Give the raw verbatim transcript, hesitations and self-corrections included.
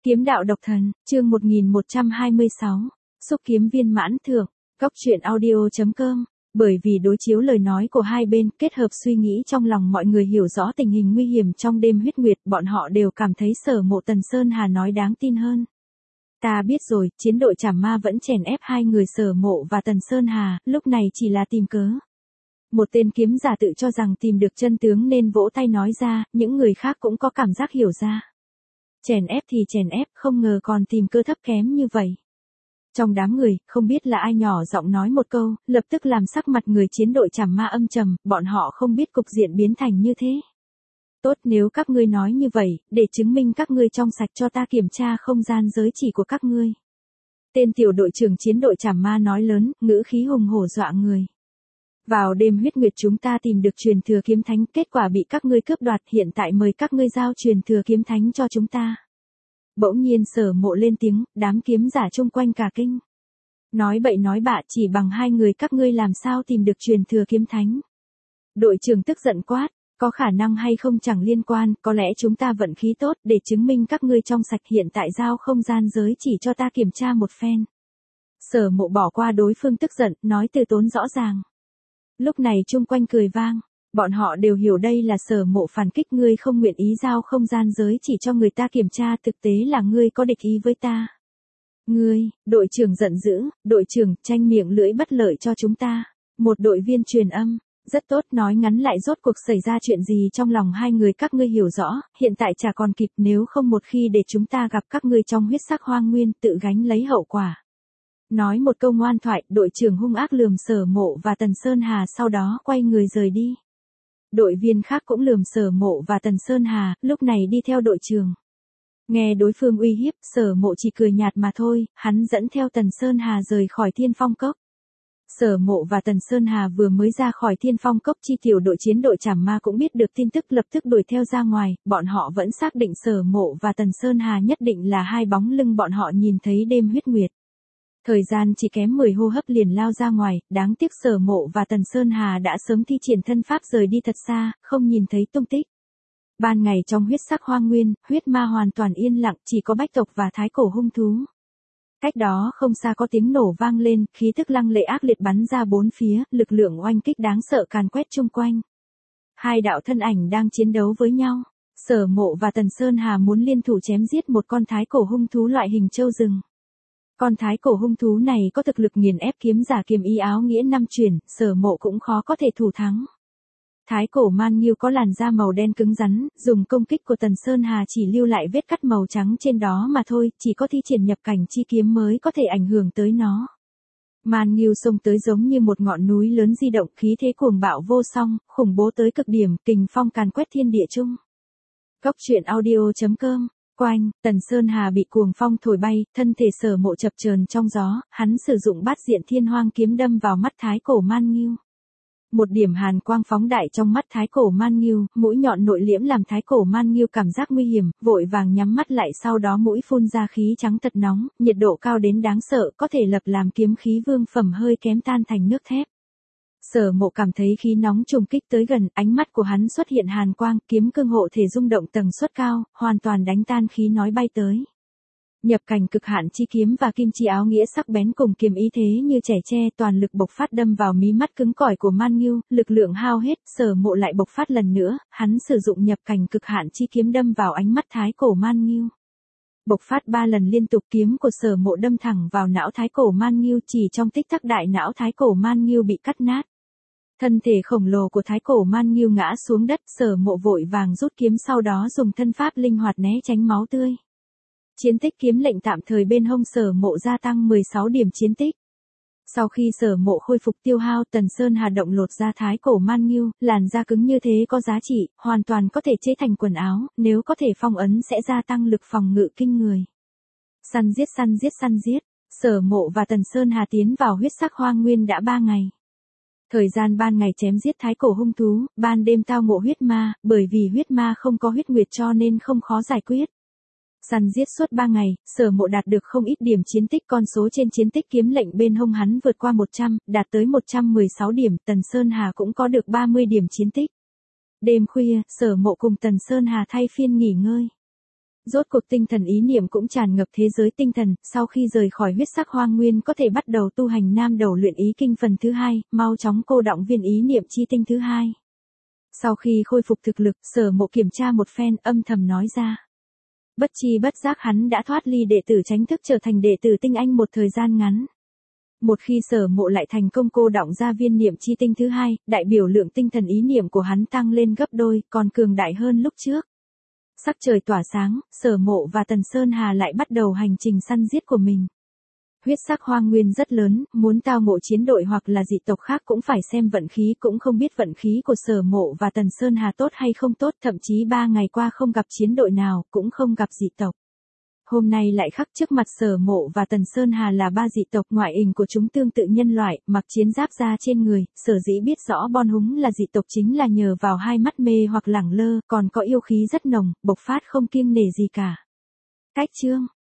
Kiếm đạo độc thần, chương một nghìn một trăm hai mươi sáu, xúc kiếm viên mãn thượng, góc truyện audio chấm com. Bởi vì đối chiếu lời nói của hai bên, kết hợp suy nghĩ trong lòng mọi người hiểu rõ tình hình nguy hiểm trong đêm huyết nguyệt, bọn họ đều cảm thấy Sở Mộ Tần Sơn Hà nói đáng tin hơn. Ta biết rồi, chiến đội Trảm Ma vẫn chèn ép hai người Sở Mộ và Tần Sơn Hà, lúc này chỉ là tìm cớ. Một tên kiếm giả tự cho rằng tìm được chân tướng nên vỗ tay nói ra, những người khác cũng có cảm giác hiểu ra. Chèn ép thì chèn ép, không ngờ còn tìm cơ thấp kém như vậy. Trong đám người, không biết là ai nhỏ giọng nói một câu, lập tức làm sắc mặt người chiến đội Trảm Ma âm trầm, bọn họ không biết cục diện biến thành như thế. Tốt, nếu các ngươi nói như vậy, để chứng minh các ngươi trong sạch cho ta kiểm tra không gian giới chỉ của các ngươi. Tên tiểu đội trưởng chiến đội Trảm Ma nói lớn, ngữ khí hùng hổ dọa người. Vào đêm huyết nguyệt chúng ta tìm được truyền thừa kiếm thánh, kết quả bị các ngươi cướp đoạt, hiện tại mời các ngươi giao truyền thừa kiếm thánh cho chúng ta. Bỗng nhiên Sở Mộ lên tiếng, đám kiếm giả chung quanh cả kinh. Nói bậy nói bạ, chỉ bằng hai người các ngươi làm sao tìm được truyền thừa kiếm thánh. Đội trưởng tức giận quát, có khả năng hay không chẳng liên quan, có lẽ chúng ta vận khí tốt để chứng minh các ngươi trong sạch, hiện tại giao không gian giới chỉ cho ta kiểm tra một phen. Sở Mộ bỏ qua đối phương tức giận, nói từ tốn rõ ràng. Lúc này chung quanh cười vang, bọn họ đều hiểu đây là Sở Mộ phản kích, ngươi không nguyện ý giao không gian giới chỉ cho người ta kiểm tra, thực tế là ngươi có địch ý với ta. Ngươi, đội trưởng giận dữ, đội trưởng, tranh miệng lưỡi bất lợi cho chúng ta. Một đội viên truyền âm, rất tốt, nói ngắn lại rốt cuộc xảy ra chuyện gì trong lòng hai người các ngươi hiểu rõ, hiện tại chả còn kịp, nếu không một khi để chúng ta gặp các ngươi trong huyết sắc hoang nguyên, tự gánh lấy hậu quả. Nói một câu ngoan thoại, đội trưởng hung ác lườm Sở Mộ và Tần Sơn Hà, sau đó quay người rời đi. Đội viên khác cũng lườm Sở Mộ và Tần Sơn Hà, lúc này đi theo đội trưởng. Nghe đối phương uy hiếp, Sở Mộ chỉ cười nhạt mà thôi, hắn dẫn theo Tần Sơn Hà rời khỏi Thiên Phong Cốc. Sở Mộ và Tần Sơn Hà vừa mới ra khỏi Thiên Phong Cốc, chi tiểu đội chiến đội Trảm Ma cũng biết được tin tức, lập tức đuổi theo ra ngoài, bọn họ vẫn xác định Sở Mộ và Tần Sơn Hà nhất định là hai bóng lưng bọn họ nhìn thấy đêm huyết nguyệt. Thời gian chỉ kém mười hô hấp liền lao ra ngoài, đáng tiếc Sở Mộ và Tần Sơn Hà đã sớm thi triển thân pháp rời đi thật xa, không nhìn thấy tung tích. Ban ngày trong huyết sắc hoang nguyên, huyết ma hoàn toàn yên lặng, chỉ có bách tộc và thái cổ hung thú. Cách đó không xa có tiếng nổ vang lên, khí tức lăng lệ ác liệt bắn ra bốn phía, lực lượng oanh kích đáng sợ càn quét chung quanh. Hai đạo thân ảnh đang chiến đấu với nhau. Sở Mộ và Tần Sơn Hà muốn liên thủ chém giết một con thái cổ hung thú loại hình trâu rừng. Con thái cổ hung thú này có thực lực nghiền ép kiếm giả kiếm ý áo nghĩa năm chuyển, Sở Mộ cũng khó có thể thủ thắng. Thái cổ man nghiêu có làn da màu đen cứng rắn, dùng công kích của Tần Sơn Hà chỉ lưu lại vết cắt màu trắng trên đó mà thôi, chỉ có thi triển nhập cảnh chi kiếm mới có thể ảnh hưởng tới nó. Man nghiêu xông tới giống như một ngọn núi lớn di động, khí thế cuồng bạo vô song, khủng bố tới cực điểm, kình phong càn quét thiên địa chung. Góc truyện audio chấm com. Quanh, Tần Sơn Hà bị cuồng phong thổi bay, thân thể Sở Mộ chập chờn trong gió, hắn sử dụng bát diện thiên hoang kiếm đâm vào mắt thái cổ man nghiêu. Một điểm hàn quang phóng đại trong mắt thái cổ man nghiêu, mũi nhọn nội liễm làm thái cổ man nghiêu cảm giác nguy hiểm, vội vàng nhắm mắt lại, sau đó mũi phun ra khí trắng thật nóng, nhiệt độ cao đến đáng sợ, có thể lập làm kiếm khí vương phẩm hơi kém tan thành nước thép. Sở Mộ cảm thấy khí nóng trùng kích tới gần, ánh mắt của hắn xuất hiện hàn quang, kiếm cương hộ thể rung động tần suất cao, hoàn toàn đánh tan khí nói bay tới. Nhập cảnh cực hạn chi kiếm và kim chi áo nghĩa sắc bén cùng kiếm ý thế như trẻ tre, toàn lực bộc phát đâm vào mí mắt cứng cỏi của man nghiêu, lực lượng hao hết, Sở Mộ lại bộc phát lần nữa, hắn sử dụng nhập cảnh cực hạn chi kiếm đâm vào ánh mắt thái cổ man nghiêu. Bộc phát ba lần liên tục, kiếm của Sở Mộ đâm thẳng vào não thái cổ man nghiêu, chỉ trong tích tắc đại não thái cổ man nghiêu bị cắt nát. Thân thể khổng lồ của thái cổ man nghiêu ngã xuống đất, Sở Mộ vội vàng rút kiếm, sau đó dùng thân pháp linh hoạt né tránh máu tươi. Chiến tích kiếm lệnh tạm thời bên hông Sở Mộ gia tăng mười sáu điểm chiến tích. Sau khi Sở Mộ khôi phục tiêu hao, Tần Sơn Hà động lột ra thái cổ man nghiêu, làn da cứng như thế có giá trị, hoàn toàn có thể chế thành quần áo, nếu có thể phong ấn sẽ gia tăng lực phòng ngự kinh người. Săn giết săn giết săn giết, Sở Mộ và Tần Sơn Hà tiến vào huyết sắc hoang nguyên đã ba ngày. Thời gian ban ngày chém giết thái cổ hung thú, ban đêm tao ngộ huyết ma, bởi vì huyết ma không có huyết nguyệt cho nên không khó giải quyết. Săn giết suốt ba ngày, Sở Mộ đạt được không ít điểm chiến tích, con số trên chiến tích kiếm lệnh bên hông hắn vượt qua một trăm, đạt tới một trăm mười sáu điểm, Tần Sơn Hà cũng có được ba mươi điểm chiến tích. Đêm khuya, Sở Mộ cùng Tần Sơn Hà thay phiên nghỉ ngơi. Rốt cuộc tinh thần ý niệm cũng tràn ngập thế giới tinh thần, sau khi rời khỏi huyết sắc hoang nguyên có thể bắt đầu tu hành nam đầu luyện ý kinh phần thứ hai, mau chóng cô đọng viên ý niệm chi tinh thứ hai. Sau khi khôi phục thực lực, Sở Mộ kiểm tra một phen, âm thầm nói ra. Bất chi bất giác hắn đã thoát ly đệ tử chánh thức trở thành đệ tử tinh anh một thời gian ngắn. Một khi Sở Mộ lại thành công cô đọng ra viên niệm chi tinh thứ hai, đại biểu lượng tinh thần ý niệm của hắn tăng lên gấp đôi, còn cường đại hơn lúc trước. Sắc trời tỏa sáng, Sở Mộ và Tần Sơn Hà lại bắt đầu hành trình săn giết của mình. Huyết sắc hoang nguyên rất lớn, muốn tao ngộ chiến đội hoặc là dị tộc khác cũng phải xem vận khí, cũng không biết vận khí của Sở Mộ và Tần Sơn Hà tốt hay không tốt, thậm chí ba ngày qua không gặp chiến đội nào, cũng không gặp dị tộc. Hôm nay lại khắc trước mặt Sở Mộ và Tần Sơn Hà là ba dị tộc, ngoại hình của chúng tương tự nhân loại, mặc chiến giáp da trên người, sở dĩ biết rõ Bon Húng là dị tộc chính là nhờ vào hai mắt mê hoặc lẳng lơ, còn có yêu khí rất nồng, bộc phát không kiêng nể gì cả. Cách chương